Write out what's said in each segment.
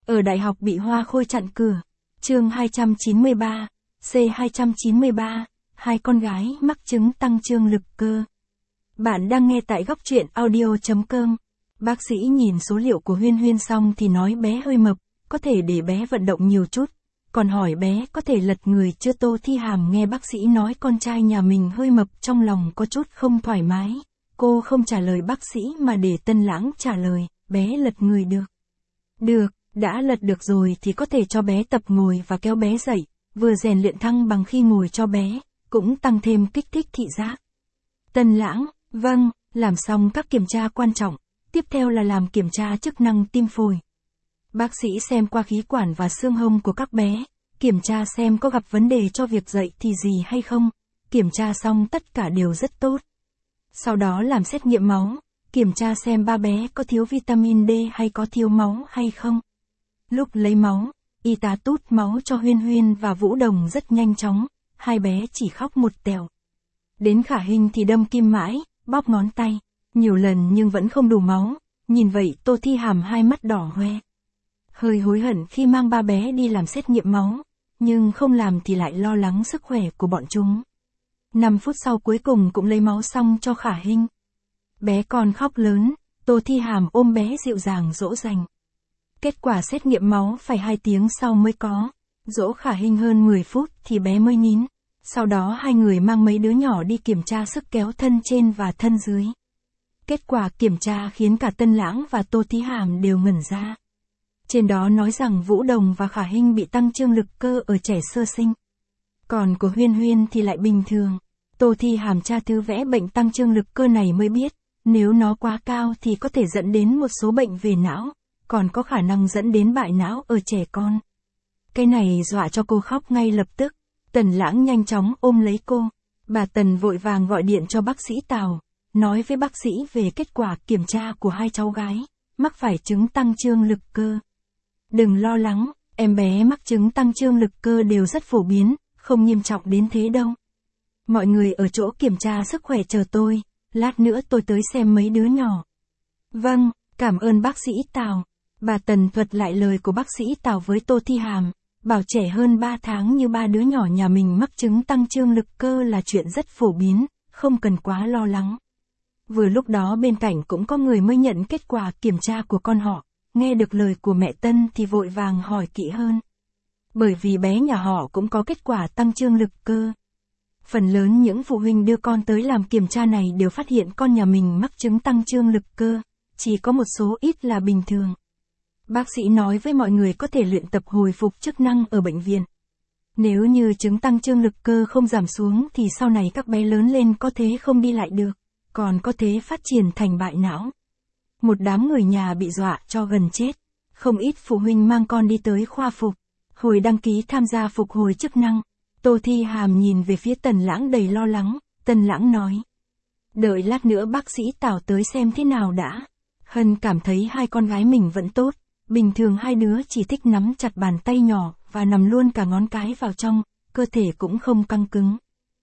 Ở đại học bị hoa khôi chặn cửa. Chương 293, C293, hai con gái mắc chứng tăng trương lực cơ. Bạn đang nghe tại góc truyện audio.com. Bác sĩ nhìn số liệu của Huyên Huyên xong thì nói bé hơi mập, có thể để bé vận động nhiều chút. Còn hỏi bé có thể lật người chưa. Tô Thi Hàm nghe bác sĩ nói con trai nhà mình hơi mập trong lòng có chút không thoải mái. Cô không trả lời bác sĩ mà để Tân Lãng trả lời, bé lật người được. Được, đã lật được rồi thì có thể cho bé tập ngồi và kéo bé dậy, vừa rèn luyện thăng bằng khi ngồi cho bé, cũng tăng thêm kích thích thị giác. Tân Lãng, vâng, làm xong các kiểm tra quan trọng, tiếp theo là làm kiểm tra chức năng tim phổi. Bác sĩ xem qua khí quản và xương hông của các bé, kiểm tra xem có gặp vấn đề cho việc dậy thì gì hay không, kiểm tra xong tất cả đều rất tốt. Sau đó làm xét nghiệm máu, kiểm tra xem ba bé có thiếu vitamin D hay có thiếu máu hay không. Lúc lấy máu, y tá tút máu cho Huyên Huyên và Vũ Đồng rất nhanh chóng, hai bé chỉ khóc một tèo. Đến Khả Hinh thì đâm kim mãi, bóp ngón tay, nhiều lần nhưng vẫn không đủ máu, nhìn vậy Tô Thi Hàm hai mắt đỏ hoe. Hơi hối hận khi mang ba bé đi làm xét nghiệm máu, nhưng không làm thì lại lo lắng sức khỏe của bọn chúng. 5 phút sau cuối cùng cũng lấy máu xong cho Khả Hinh. Bé còn khóc lớn, Tô Thi Hàm ôm bé dịu dàng dỗ dành. Kết quả xét nghiệm máu phải 2 tiếng sau mới có, dỗ Khả Hinh hơn 10 phút thì bé mới nín. Sau đó hai người mang mấy đứa nhỏ đi kiểm tra sức kéo thân trên và thân dưới. Kết quả kiểm tra khiến cả Tân Lãng và Tô Thi Hàm đều ngẩn ra. Trên đó nói rằng Vũ Đồng và Khả Hinh bị tăng trương lực cơ ở trẻ sơ sinh. Còn của Huyên Huyên thì lại bình thường. Tô Thi Hàm tra thư vẽ bệnh tăng trương lực cơ này mới biết, nếu nó quá cao thì có thể dẫn đến một số bệnh về não, còn có khả năng dẫn đến bại não ở trẻ con. Cái này dọa cho cô khóc ngay lập tức. Tần Lãng nhanh chóng ôm lấy cô. Bà Tần vội vàng gọi điện cho bác sĩ Tào, nói với bác sĩ về kết quả kiểm tra của hai cháu gái, mắc phải chứng tăng trương lực cơ. Đừng lo lắng, em bé mắc chứng tăng trương lực cơ đều rất phổ biến, không nghiêm trọng đến thế đâu. Mọi người ở chỗ kiểm tra sức khỏe chờ tôi, lát nữa tôi tới xem mấy đứa nhỏ. Vâng, cảm ơn bác sĩ Tào. Bà Tần thuật lại lời của bác sĩ Tào với Tô Thi Hàm, bảo trẻ hơn 3 tháng như ba đứa nhỏ nhà mình mắc chứng tăng trương lực cơ là chuyện rất phổ biến, không cần quá lo lắng. Vừa lúc đó bên cạnh cũng có người mới nhận kết quả kiểm tra của con họ, nghe được lời của mẹ Tân thì vội vàng hỏi kỹ hơn. Bởi vì bé nhà họ cũng có kết quả tăng trương lực cơ. Phần lớn những phụ huynh đưa con tới làm kiểm tra này đều phát hiện con nhà mình mắc chứng tăng trương lực cơ, chỉ có một số ít là bình thường. Bác sĩ nói với mọi người có thể luyện tập hồi phục chức năng ở bệnh viện. Nếu như chứng tăng trương lực cơ không giảm xuống thì sau này các bé lớn lên có thể không đi lại được, còn có thể phát triển thành bại não. Một đám người nhà bị dọa cho gần chết. Không ít phụ huynh mang con đi tới khoa phục. Hồi đăng ký tham gia phục hồi chức năng, Tô Thi Hàm nhìn về phía Tần Lãng đầy lo lắng. Tần Lãng nói, đợi lát nữa bác sĩ Tào tới xem thế nào đã. Hân cảm thấy hai con gái mình vẫn tốt. Bình thường hai đứa chỉ thích nắm chặt bàn tay nhỏ và nằm luôn cả ngón cái vào trong, cơ thể cũng không căng cứng.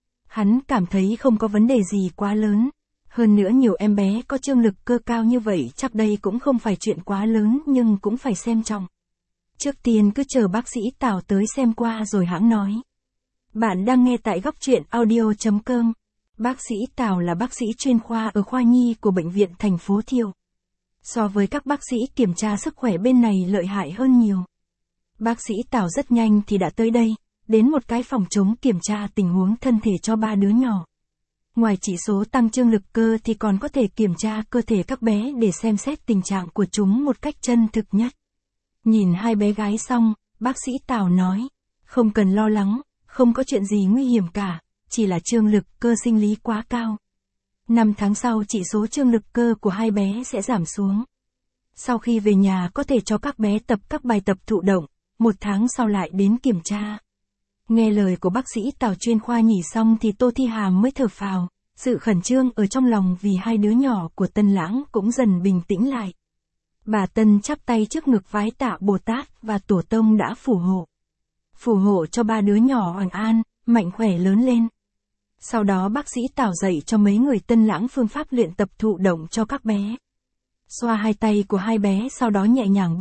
Hắn cảm thấy không có vấn đề gì quá lớn. Hơn nữa nhiều em bé có trương lực cơ cao như vậy chắc đây cũng không phải chuyện quá lớn nhưng cũng phải xem trọng. Trước tiên cứ chờ bác sĩ Tào tới xem qua rồi hãng nói. Bạn đang nghe tại góc truyện audio.com. Bác sĩ Tào là bác sĩ chuyên khoa ở khoa nhi của bệnh viện thành phố Thiệu. So với các bác sĩ kiểm tra sức khỏe bên này lợi hại hơn nhiều. Bác sĩ Tào rất nhanh thì đã tới đây, đến một cái phòng chống kiểm tra tình huống thân thể cho ba đứa nhỏ. Ngoài chỉ số tăng trương lực cơ thì còn có thể kiểm tra cơ thể các bé để xem xét tình trạng của chúng một cách chân thực nhất. Nhìn hai bé gái xong, bác sĩ Tào nói, không cần lo lắng, không có chuyện gì nguy hiểm cả, chỉ là trương lực cơ sinh lý quá cao. 5 tháng sau chỉ số trương lực cơ của hai bé sẽ giảm xuống. Sau khi về nhà có thể cho các bé tập các bài tập thụ động, 1 tháng sau lại đến kiểm tra. Nghe lời của bác sĩ Tào chuyên khoa nhỉ xong thì Tô Thi Hàm mới thở phào, sự khẩn trương ở trong lòng vì hai đứa nhỏ của Tân Lãng cũng dần bình tĩnh lại. Bà Tân chắp tay trước ngực vái tạ Bồ Tát và Tổ Tông đã phù hộ. Phù hộ cho ba đứa nhỏ hoàn an, mạnh khỏe lớn lên. Sau đó bác sĩ Tào dạy cho mấy người Tân Lãng phương pháp luyện tập thụ động cho các bé. Xoa hai tay của hai bé sau đó nhẹ nhàng bóp,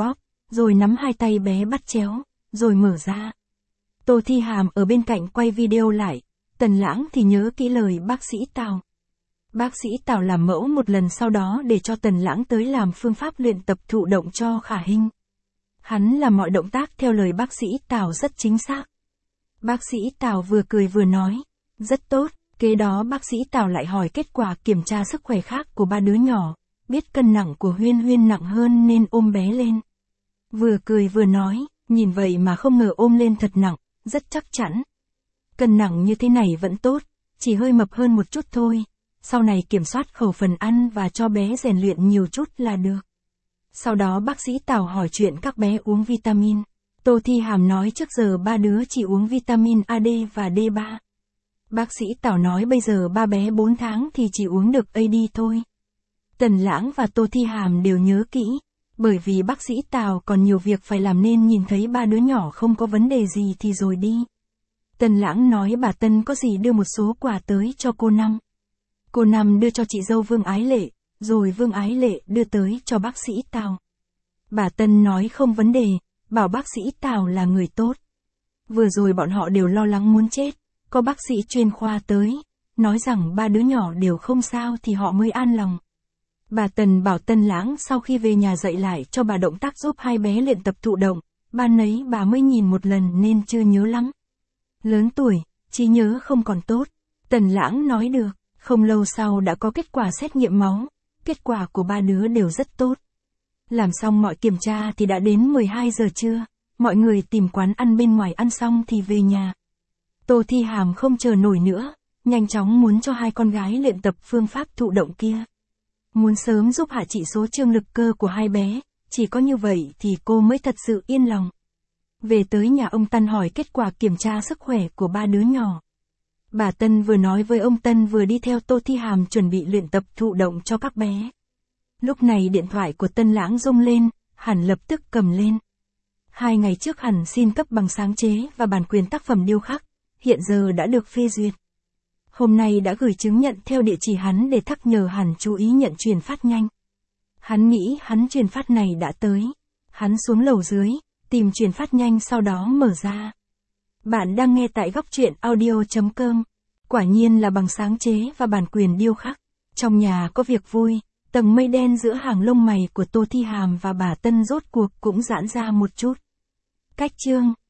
rồi nắm hai tay bé bắt chéo, rồi mở ra. Tô Thi Hàm ở bên cạnh quay video lại, Tần Lãng thì nhớ kỹ lời bác sĩ Tào. Bác sĩ Tào làm mẫu một lần sau đó để cho Tần Lãng tới làm phương pháp luyện tập thụ động cho Khả Hinh. Hắn làm mọi động tác theo lời bác sĩ Tào rất chính xác. Bác sĩ Tào vừa cười vừa nói, rất tốt. Kế đó bác sĩ Tào lại hỏi kết quả kiểm tra sức khỏe khác của ba đứa nhỏ, biết cân nặng của Huyên Huyên nặng hơn nên ôm bé lên. Vừa cười vừa nói, nhìn vậy mà không ngờ ôm lên thật nặng, rất chắc chắn. Cân nặng như thế này vẫn tốt, chỉ hơi mập hơn một chút thôi, sau này kiểm soát khẩu phần ăn và cho bé rèn luyện nhiều chút là được. Sau đó bác sĩ Tào hỏi chuyện các bé uống vitamin. Tô Thi Hàm nói trước giờ ba đứa chỉ uống vitamin AD và D3. Bác sĩ Tào nói bây giờ ba bé 4 tháng thì chỉ uống được AD thôi. Tần Lãng và Tô Thi Hàm đều nhớ kỹ, bởi vì bác sĩ Tào còn nhiều việc phải làm nên nhìn thấy ba đứa nhỏ không có vấn đề gì thì rồi đi. Tần Lãng nói bà Tân có gì đưa một số quà tới cho cô Năm. Cô Năm đưa cho chị dâu Vương Ái Lệ, rồi Vương Ái Lệ đưa tới cho bác sĩ Tào. Bà Tân nói không vấn đề, bảo bác sĩ Tào là người tốt. Vừa rồi bọn họ đều lo lắng muốn chết, có bác sĩ chuyên khoa tới, nói rằng ba đứa nhỏ đều không sao thì họ mới an lòng. Bà Tần bảo Tân Lãng sau khi về nhà dạy lại cho bà động tác giúp hai bé luyện tập thụ động, ban nấy bà mới nhìn một lần nên chưa nhớ lắm. Lớn tuổi, trí nhớ không còn tốt. Tần Lãng nói được, không lâu sau đã có kết quả xét nghiệm máu, kết quả của ba đứa đều rất tốt. Làm xong mọi kiểm tra thì đã đến 12 giờ trưa, mọi người tìm quán ăn bên ngoài ăn xong thì về nhà. Tô Thi Hàm không chờ nổi nữa, nhanh chóng muốn cho hai con gái luyện tập phương pháp thụ động kia. Muốn sớm giúp hạ chỉ số trương lực cơ của hai bé, chỉ có như vậy thì cô mới thật sự yên lòng. Về tới nhà ông Tân hỏi kết quả kiểm tra sức khỏe của ba đứa nhỏ. Bà Tân vừa nói với ông Tân vừa đi theo Tô Thi Hàm chuẩn bị luyện tập thụ động cho các bé. Lúc này điện thoại của Tân Lãng rung lên, hắn lập tức cầm lên. 2 ngày trước hắn xin cấp bằng sáng chế và bản quyền tác phẩm điêu khắc, hiện giờ đã được phê duyệt. Hôm nay đã gửi chứng nhận theo địa chỉ hắn để thắc nhờ hắn chú ý nhận truyền phát nhanh. Hắn nghĩ hắn truyền phát này đã tới. Hắn xuống lầu dưới, tìm truyền phát nhanh sau đó mở ra. Bạn đang nghe tại góc truyện audio.com. Quả nhiên là bằng sáng chế và bản quyền điêu khắc. Trong nhà có việc vui, tầng mây đen giữa hàng lông mày của Tô Thi Hàm và bà Tân rốt cuộc cũng giãn ra một chút. Cách chương